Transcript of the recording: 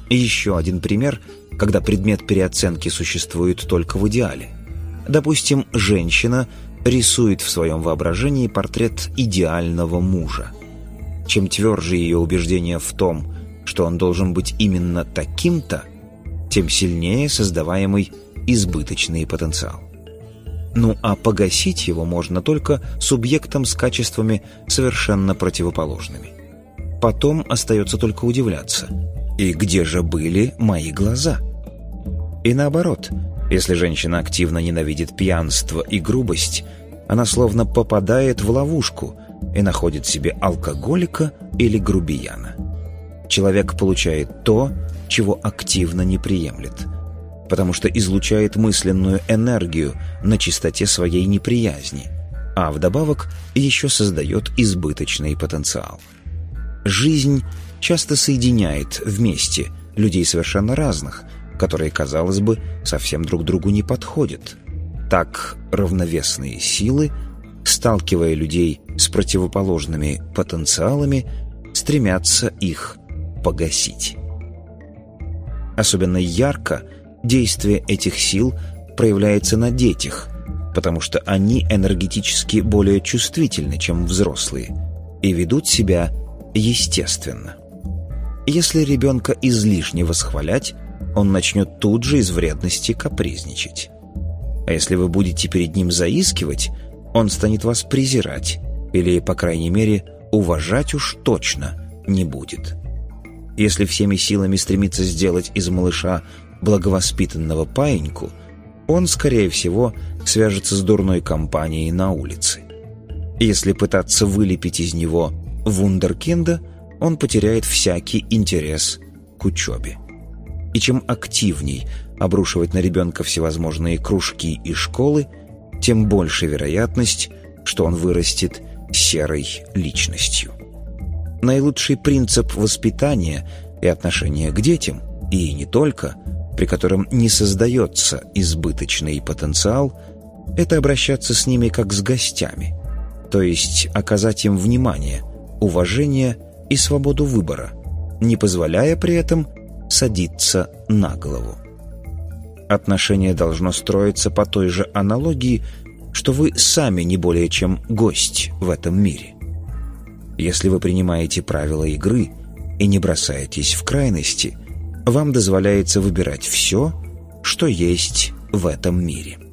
Еще один пример, когда предмет переоценки существует только в идеале. Допустим, женщина рисует в своем воображении портрет идеального мужа. Чем тверже ее убеждение в том, что он должен быть именно таким-то, тем сильнее создаваемый избыточный потенциал. Ну а погасить его можно только субъектом с качествами совершенно противоположными. Потом остается только удивляться: и где же были мои глаза? И наоборот, если женщина активно ненавидит пьянство и грубость, она словно попадает в ловушку и находит себе алкоголика или грубияна. Человек получает то, чего активно не приемлет, потому что излучает мысленную энергию на чистоте своей неприязни, а вдобавок еще создает избыточный потенциал. Жизнь часто соединяет вместе людей совершенно разных, которые, казалось бы, совсем друг другу не подходят. Так равновесные силы, сталкивая людей с противоположными потенциалами, стремятся их погасить. Особенно ярко действие этих сил проявляется на детях, потому что они энергетически более чувствительны, чем взрослые, и ведут себя естественно. Если ребенка излишне восхвалять, он начнет тут же из вредности капризничать. А если вы будете перед ним заискивать, он станет вас презирать или, по крайней мере, уважать уж точно не будет. Если всеми силами стремиться сделать из малыша благовоспитанного паиньку, он, скорее всего, свяжется с дурной компанией на улице. Если пытаться вылепить из него вундеркинда, он потеряет всякий интерес к учебе. И чем активней обрушивать на ребенка всевозможные кружки и школы, тем больше вероятность, что он вырастет серой личностью. Наилучший принцип воспитания и отношения к детям, и не только, при котором не создается избыточный потенциал, это обращаться с ними как с гостями, то есть оказать им внимание, уважение и свободу выбора, не позволяя при этом садиться на голову. Отношение должно строиться по той же аналогии, что вы сами не более чем гость в этом мире. Если вы принимаете правила игры и не бросаетесь в крайности, вам дозволяется выбирать все, что есть в этом мире.